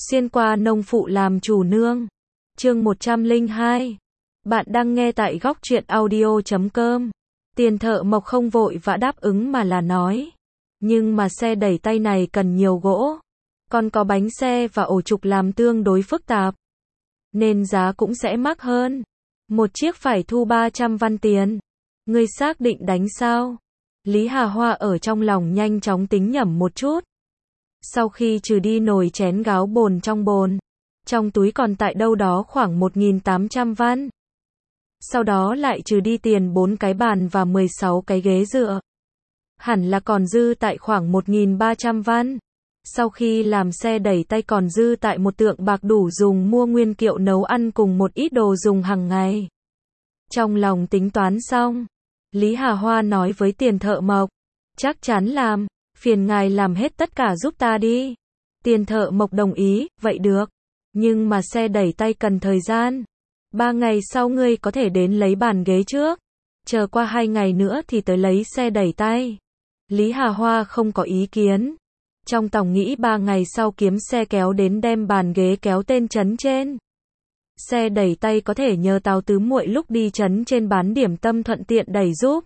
Xuyên qua nông phụ làm chủ nương. Chương 102. Bạn đang nghe tại góc truyện audio.com. Tiền thợ mộc không vội vã đáp ứng mà là nói. Nhưng mà xe đẩy tay này cần nhiều gỗ. Còn có bánh xe và ổ trục làm tương đối phức tạp. Nên giá cũng sẽ mắc hơn. Một chiếc phải thu 300 văn tiền. Ngươi xác định đánh sao? Lý Hà Hoa ở trong lòng nhanh chóng tính nhẩm một chút. Sau khi trừ đi nồi chén gáo bồn trong bồn, trong túi còn tại đâu đó khoảng 1.800 văn. Sau đó lại trừ đi tiền 4 cái bàn và 16 cái ghế dựa. Hẳn là còn dư tại khoảng 1.300 văn. Sau khi làm xe đẩy tay còn dư tại một tượng bạc đủ dùng mua nguyên liệu nấu ăn cùng một ít đồ dùng hàng ngày. Trong lòng tính toán xong, Lý Hà Hoa nói với tiền thợ mộc, chắc chắn làm, phiền ngài làm hết tất cả giúp ta đi. Tiền thợ mộc đồng ý, vậy được. Nhưng mà xe đẩy tay cần thời gian. 3 ngày sau ngươi có thể đến lấy bàn ghế trước. Chờ qua 2 ngày nữa thì tới lấy xe đẩy tay. Lý Hà Hoa không có ý kiến. Trong tòng nghĩ 3 ngày sau kiếm xe kéo đến đem bàn ghế kéo tên trấn trên. Xe đẩy tay có thể nhờ Tào Tứ Muội lúc đi trấn trên bán điểm tâm thuận tiện đẩy giúp.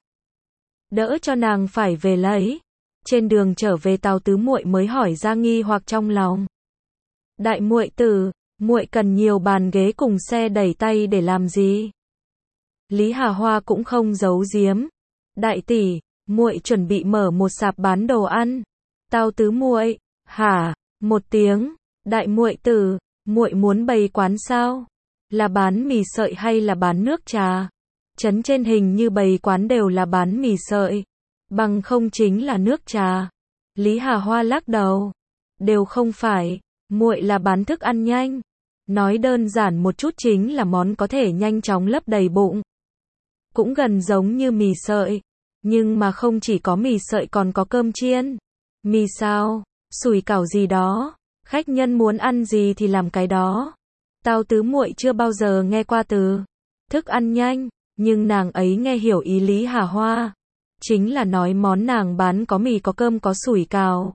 Đỡ cho nàng phải về lấy. Trên đường trở về Tào Tứ Muội mới hỏi ra nghi hoặc trong lòng. Đại muội tử, muội cần nhiều bàn ghế cùng xe đẩy tay để làm gì? Lý Hà Hoa cũng không giấu giếm. Đại tỷ, muội chuẩn bị mở một sạp bán đồ ăn. Tào Tứ Muội, hả? Một tiếng. Đại muội tử, muội muốn bày quán sao? Là bán mì sợi hay là bán nước trà? Trấn trên hình như bày quán đều là bán mì sợi, bằng không chính là nước trà. Lý Hà Hoa lắc đầu. Đều không phải, muội là bán thức ăn nhanh. Nói đơn giản một chút chính là món có thể nhanh chóng lấp đầy bụng. Cũng gần giống như mì sợi, nhưng mà không chỉ có mì sợi còn có cơm chiên, mì xào, sủi cảo gì đó. Khách nhân muốn ăn gì thì làm cái đó. Tào Tứ Muội chưa bao giờ nghe qua từ thức ăn nhanh, nhưng nàng ấy nghe hiểu ý Lý Hà Hoa. Chính là nói món nàng bán có mì có cơm có sủi cảo.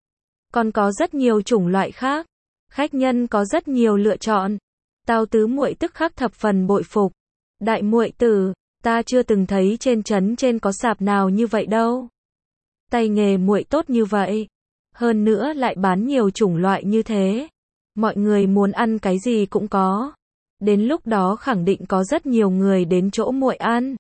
Còn có rất nhiều chủng loại khác. Khách nhân có rất nhiều lựa chọn. Tào Tứ Muội tức khắc thập phần bội phục. Đại muội tử, ta chưa từng thấy trên trấn trên có sạp nào như vậy đâu. Tay nghề muội tốt như vậy. Hơn nữa lại bán nhiều chủng loại như thế. Mọi người muốn ăn cái gì cũng có. Đến lúc đó khẳng định có rất nhiều người đến chỗ muội ăn.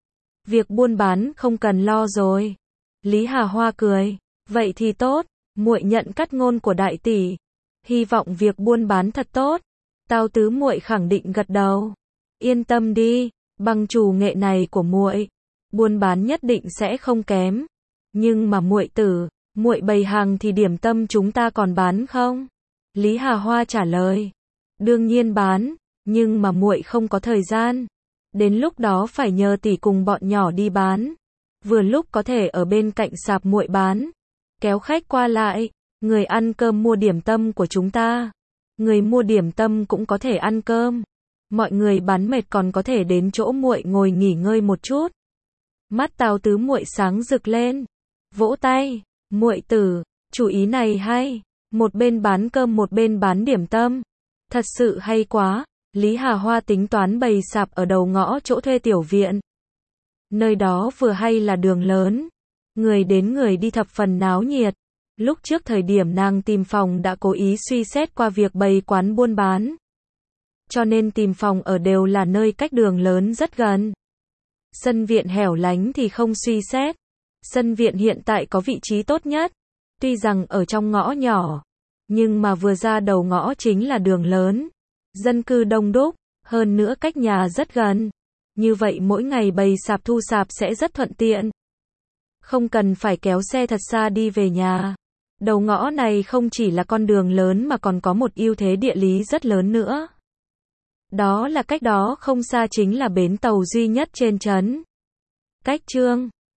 Việc buôn bán không cần lo rồi. Lý Hà Hoa cười. Vậy thì tốt, muội nhận cắt ngôn của đại tỷ. Hy vọng việc buôn bán thật tốt. Tào Tứ Muội khẳng định gật đầu. Yên tâm đi, bằng chủ nghệ này của muội, buôn bán nhất định sẽ không kém. Nhưng mà muội tử, muội bày hàng thì điểm tâm chúng ta còn bán không? Lý Hà Hoa trả lời. Đương nhiên bán, nhưng mà muội không có thời gian. Đến lúc đó phải nhờ tỷ cùng bọn nhỏ đi bán. Vừa lúc có thể ở bên cạnh sạp muội bán. Kéo khách qua lại, người ăn cơm mua điểm tâm của chúng ta. Người mua điểm tâm cũng có thể ăn cơm. Mọi người bán mệt còn có thể đến chỗ muội ngồi nghỉ ngơi một chút. Mắt Tào Tứ Muội sáng rực lên. Vỗ tay, muội tử, chủ ý này hay. Một bên bán cơm một bên bán điểm tâm. Thật sự hay quá. Lý Hà Hoa tính toán bày sạp ở đầu ngõ chỗ thuê tiểu viện. Nơi đó vừa hay là đường lớn. Người đến người đi thập phần náo nhiệt. Lúc trước thời điểm nàng tìm phòng đã cố ý suy xét qua việc bày quán buôn bán. Cho nên tìm phòng ở đều là nơi cách đường lớn rất gần. Sân viện hẻo lánh thì không suy xét. Sân viện hiện tại có vị trí tốt nhất. Tuy rằng ở trong ngõ nhỏ, nhưng mà vừa ra đầu ngõ chính là đường lớn. Dân cư đông đúc, hơn nữa cách nhà rất gần. Như vậy mỗi ngày bày sạp thu sạp sẽ rất thuận tiện. Không cần phải kéo xe thật xa đi về nhà. Đầu ngõ này không chỉ là con đường lớn mà còn có một ưu thế địa lý rất lớn nữa. Đó là cách đó không xa chính là bến tàu duy nhất trên trấn. Cách chương